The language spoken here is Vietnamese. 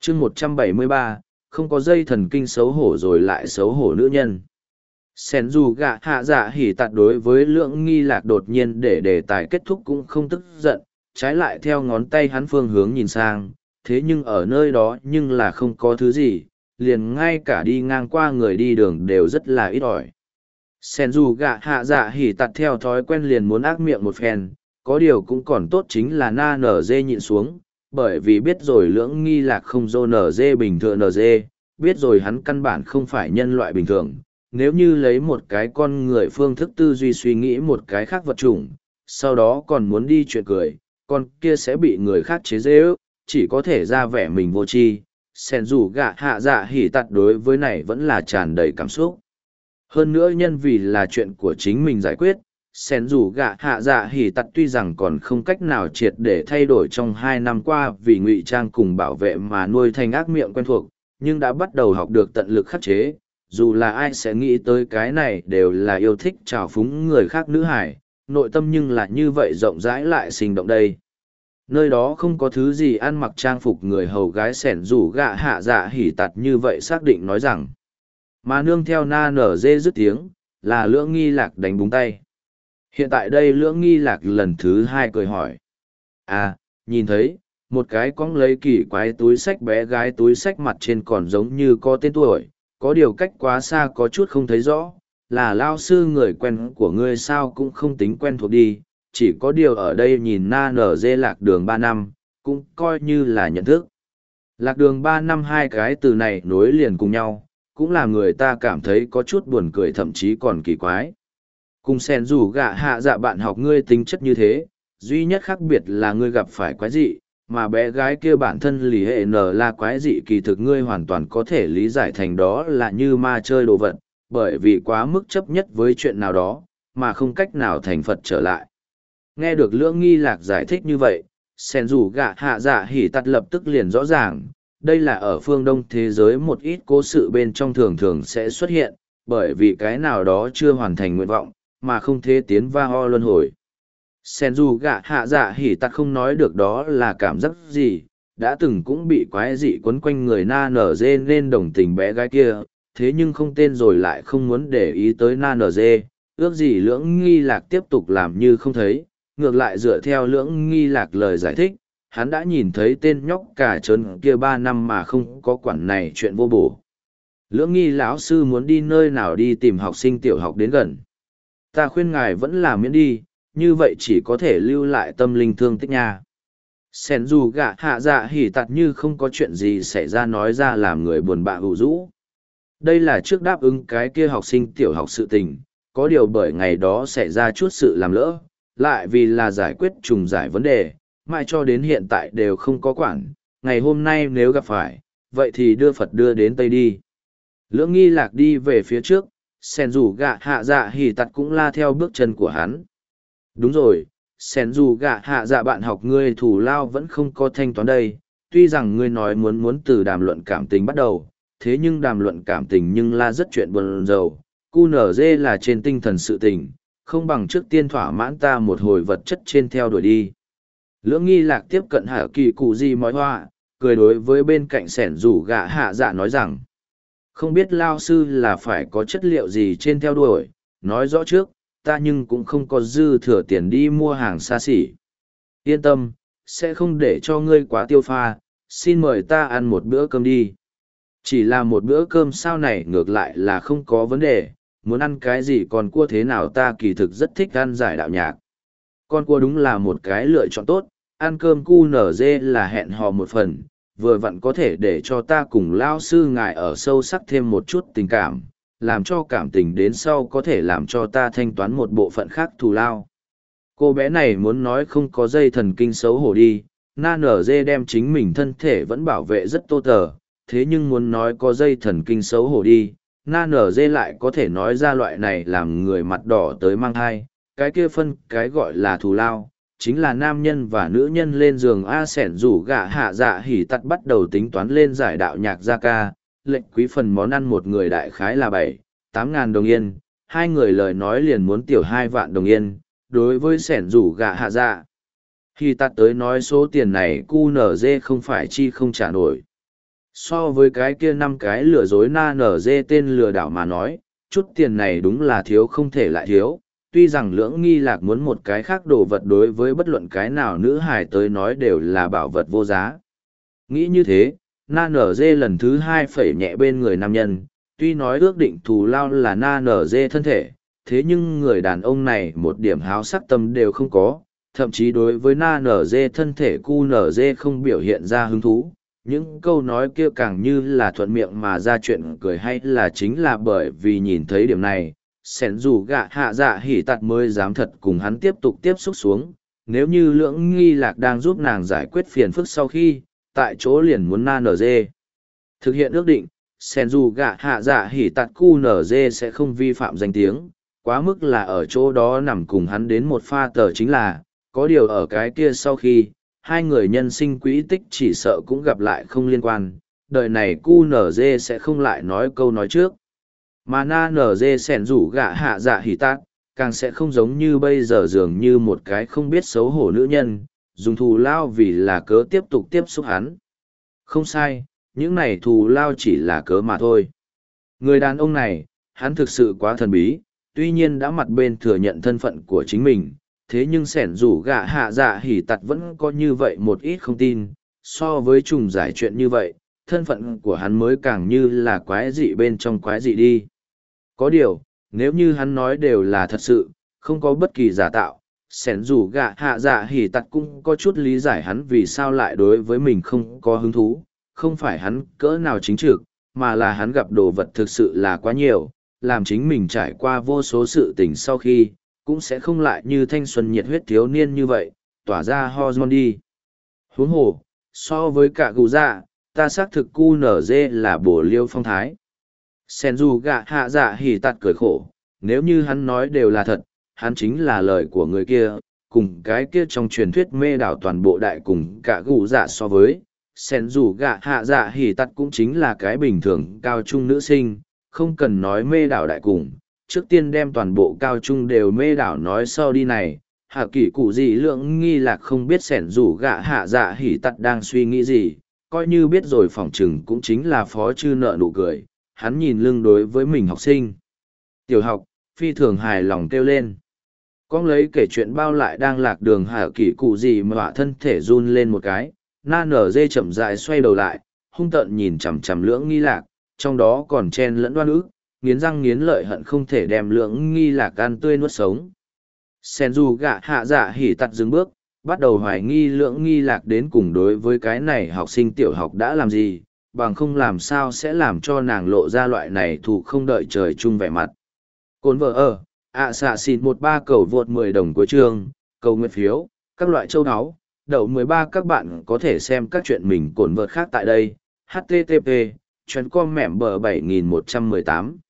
chương 173, không có dây thần kinh xấu hổ rồi lại xấu hổ nữ nhân. Sen dù gạ hạ dạ hỉ tạt đối với Lưỡng Nghi Lạc đột nhiên để đề tài kết thúc cũng không tức giận, trái lại theo ngón tay hắn phương hướng nhìn sang, thế nhưng ở nơi đó nhưng là không có thứ gì, liền ngay cả đi ngang qua người đi đường đều rất là ít ỏi. Sen dù gạ hạ dạ hỉ tạt theo thói quen liền muốn ác miệng một phen, có điều cũng còn tốt chính là na nở dê nhịn xuống, bởi vì biết rồi Lưỡng Nghi Lạc không dô nở dê bình thường nở dê, biết rồi hắn căn bản không phải nhân loại bình thường. Nếu như lấy một cái con người phương thức tư duy suy nghĩ một cái khác vật chủng, sau đó còn muốn đi chuyện cười, con kia sẽ bị người khác chế dễ ước, chỉ có thể ra vẻ mình vô tri. Sen dù gạ hạ dạ hỉ tạt đối với này vẫn là tràn đầy cảm xúc. Hơn nữa nhân vì là chuyện của chính mình giải quyết, sen dù gạ hạ dạ hỉ tạt tuy rằng còn không cách nào triệt để thay đổi trong 2 năm qua vì ngụy trang cùng bảo vệ mà nuôi thành ác miệng quen thuộc, nhưng đã bắt đầu học được tận lực khắc chế. Dù là ai sẽ nghĩ tới cái này đều là yêu thích trào phúng người khác nữ hải, nội tâm nhưng là như vậy rộng rãi lại sinh động đây. Nơi đó không có thứ gì ăn mặc trang phục người hầu gái sẻn rủ gạ hạ dạ hỉ tạt như vậy xác định nói rằng. Mà nương theo na nở dê dứt tiếng, là Lưỡng Nghi Lạc đánh búng tay. Hiện tại đây Lưỡng Nghi Lạc lần thứ 2 cười hỏi. À, nhìn thấy, một cái cong lấy kỳ quái túi sách bé gái túi sách mặt trên còn giống như có tên tuổi, có điều cách quá xa có chút không thấy rõ, là lao sư người quen của ngươi sao cũng không tính quen thuộc đi, chỉ có điều ở đây nhìn na nở dê lạc đường 3 năm, cũng coi như là nhận thức. Lạc đường 3 năm hai cái từ này nối liền cùng nhau, cũng làm người ta cảm thấy có chút buồn cười thậm chí còn kỳ quái. Cùng sen rủ gạ hạ dạ bạn học ngươi tính chất như thế, duy nhất khác biệt là ngươi gặp phải quái dị, mà bé gái kia bản thân lì hệ nở là quái dị kỳ thực ngươi hoàn toàn có thể lý giải thành đó là như ma chơi đồ vật, bởi vì quá mức chấp nhất với chuyện nào đó, mà không cách nào thành Phật trở lại. Nghe được Lưỡng Nghi Lạc giải thích như vậy, sen rủ gạ hạ dạ hỉ tắt lập tức liền rõ ràng, đây là ở phương Đông thế giới một ít cố sự bên trong thường thường sẽ xuất hiện, bởi vì cái nào đó chưa hoàn thành nguyện vọng, mà không thể tiến va ho luân hồi. Sen dù gạ hạ dạ hỉ tặc không nói được đó là cảm giác gì, đã từng cũng bị quái dị quấn quanh người na nở dê nên đồng tình bé gái kia, thế nhưng không tên rồi lại không muốn để ý tới na nở dê, ước gì Lưỡng Nghi Lạc tiếp tục làm như không thấy, ngược lại dựa theo Lưỡng Nghi Lạc lời giải thích, hắn đã nhìn thấy tên nhóc cả trơn kia 3 năm mà không có quản này chuyện vô bổ. Lưỡng Nghi lão sư muốn đi nơi nào đi tìm học sinh tiểu học đến gần. Ta khuyên ngài vẫn là miễn đi, như vậy chỉ có thể lưu lại tâm linh thương tích nha. Sen dù gạ hạ dạ hỉ tạt như không có chuyện gì xảy ra nói ra làm người buồn bã hữu rũ. Đây là trước đáp ứng cái kia học sinh tiểu học sự tình, có điều bởi ngày đó xảy ra chút sự làm lỡ, lại vì là giải quyết trùng giải vấn đề, mãi cho đến hiện tại đều không có quản, ngày hôm nay nếu gặp phải, vậy thì đưa Phật đưa đến Tây đi. Lưỡng Nghi Lạc đi về phía trước, sen dù gạ hạ dạ hỉ tạt cũng la theo bước chân của hắn. Đúng rồi, sen dù gạ hạ dạ bạn học ngươi thủ lao vẫn không có thanh toán đây, tuy rằng ngươi nói muốn từ đàm luận cảm tình bắt đầu, thế nhưng đàm luận cảm tình nhưng là rất chuyện buồn rầu, QNZ là trên tinh thần sự tình, không bằng trước tiên thỏa mãn ta một hồi vật chất trên theo đuổi đi. Lưỡng Nghi Lạc tiếp cận hạ kỳ cụ gì mói hoa, cười đối với bên cạnh sẻn rủ gạ hạ dạ nói rằng, không biết lao sư là phải có chất liệu gì trên theo đuổi, nói rõ trước, ta nhưng cũng không có dư thừa tiền đi mua hàng xa xỉ. Yên tâm, sẽ không để cho ngươi quá tiêu pha, xin mời ta ăn một bữa cơm đi. Chỉ là một bữa cơm sao này ngược lại là không có vấn đề, muốn ăn cái gì còn cua thế nào ta kỳ thực rất thích ăn giải đạo nhạc. Con cua đúng là một cái lựa chọn tốt, ăn cơm cu nở dê là hẹn hò một phần, vừa vặn có thể để cho ta cùng lao sư ngài ở sâu sắc thêm một chút tình cảm, làm cho cảm tình đến sau có thể làm cho ta thanh toán một bộ phận khác thù lao. Cô bé này muốn nói không có dây thần kinh xấu hổ đi, na nở dê đem chính mình thân thể vẫn bảo vệ rất tô tờ, thế nhưng muốn nói có dây thần kinh xấu hổ đi, na nở dê lại có thể nói ra loại này làm người mặt đỏ tới mang thai, cái kia phân cái gọi là thù lao. Chính là nam nhân và nữ nhân lên giường A sẻn rủ gạ hạ dạ hỉ tắt bắt đầu tính toán lên giải đạo nhạc gia ca, lệnh quý phần món ăn một người đại khái là 7-8 ngàn đồng yên, hai người lời nói liền muốn tiểu 2 vạn đồng yên, đối với sẻn rủ gạ hạ dạ. Khi tắt tới nói số tiền này cu nở dê không phải chi không trả nổi. So với cái kia 5 cái lừa dối na nở dê tên lừa đảo mà nói, chút tiền này đúng là thiếu không thể lại thiếu. Tuy rằng Lưỡng Nghi Lạc muốn một cái khác đồ vật đối với bất luận cái nào nữ hài tới nói đều là bảo vật vô giá. Nghĩ như thế, na nở dê lần thứ 2 phẩy nhẹ bên người nam nhân, tuy nói ước định thù lao là na nở dê thân thể, thế nhưng người đàn ông này một điểm háo sắc tâm đều không có, thậm chí đối với na nở dê thân thể cu nở dê không biểu hiện ra hứng thú. Những câu nói kia càng như là thuận miệng mà ra chuyện cười, hay là chính là bởi vì nhìn thấy điểm này, sẻn dù gạ hạ dạ hỉ tạt mới dám thật cùng hắn tiếp tục tiếp xúc xuống. Nếu như Lưỡng Nghi Lạc đang giúp nàng giải quyết phiền phức sau khi, tại chỗ liền muốn na nở dê. Thực hiện ước định, sẻn dù gạ hạ dạ hỉ tạt cu nở dê sẽ không vi phạm danh tiếng, quá mức là ở chỗ đó nằm cùng hắn đến một pha tờ chính là, có điều ở cái kia sau khi, hai người nhân sinh quỹ tích chỉ sợ cũng gặp lại không liên quan, đời này cu nở dê sẽ không lại nói câu nói trước. Mà na nở dê sẻn rủ gạ hạ dạ hỉ tát, càng sẽ không giống như bây giờ dường như một cái không biết xấu hổ nữ nhân, dùng thù lao vì là cớ tiếp tục tiếp xúc hắn. Không sai, những này thù lao chỉ là cớ mà thôi. Người đàn ông này, hắn thực sự quá thần bí, tuy nhiên đã mặt bên thừa nhận thân phận của chính mình, thế nhưng sẻn rủ gạ hạ dạ hỉ tặt vẫn có như vậy một ít không tin, so với trùng giải chuyện như vậy, thân phận của hắn mới càng như là quái dị bên trong quái dị đi. Có điều, nếu như hắn nói đều là thật sự, không có bất kỳ giả tạo, sẻn rủ gạ hạ dạ hỉ tặt cũng có chút lý giải hắn vì sao lại đối với mình không có hứng thú, không phải hắn cỡ nào chính trực, mà là hắn gặp đồ vật thực sự là quá nhiều, làm chính mình trải qua vô số sự tình sau khi, cũng sẽ không lại như thanh xuân nhiệt huyết thiếu niên như vậy, tỏa ra hormone đi. Huống hồ, so với cả gù dạ, ta xác thực cu nở dê là bổ liêu phong thái. Sen dù gạ hạ dạ hỉ tạt cười khổ, nếu như hắn nói đều là thật, hắn chính là lời của người kia, cùng cái kia trong truyền thuyết mê đảo toàn bộ đại cùng cả gù dạ so với. Sen dù gạ hạ dạ hỉ tạt cũng chính là cái bình thường cao trung nữ sinh, không cần nói mê đảo đại cùng, trước tiên đem toàn bộ cao trung đều mê đảo nói sau đi này. Hạ kỷ cụ gì Lưỡng Nghi Lạc không biết sẻn rủ gạ hạ dạ hỉ tặt đang suy nghĩ gì, coi như biết rồi phỏng chừng cũng chính là phó chư nợ nụ cười, hắn nhìn lưng đối với mình học sinh. Tiểu học, phi thường hài lòng kêu lên. Con lấy kể chuyện bao lại đang lạc đường hạ kỷ cụ gì mà thân thể run lên một cái, na nở dê chậm dại xoay đầu lại, hung tợn nhìn chằm chằm Lưỡng Nghi Lạc, trong đó còn chen lẫn đoan ức, nghiến răng nghiến lợi hận không thể đem Lưỡng Nghi Lạc ăn tươi nuốt sống. Sen dù gạ hạ dạ hỉ tặt dừng bước, bắt đầu hoài nghi Lưỡng Nghi Lạc đến cùng đối với cái này học sinh tiểu học đã làm gì, bằng không làm sao sẽ làm cho nàng lộ ra loại này thù không đợi trời chung vẻ mặt. Cồn vợ ở, xạ xịt 13 cầu vượt 10 đồng cuối chương, cầu nguyện phiếu, các loại châu áo, đậu 13 các bạn có thể xem các chuyện mình cồn vợt khác tại đây, http, chuyến com mẻm bờ 7118.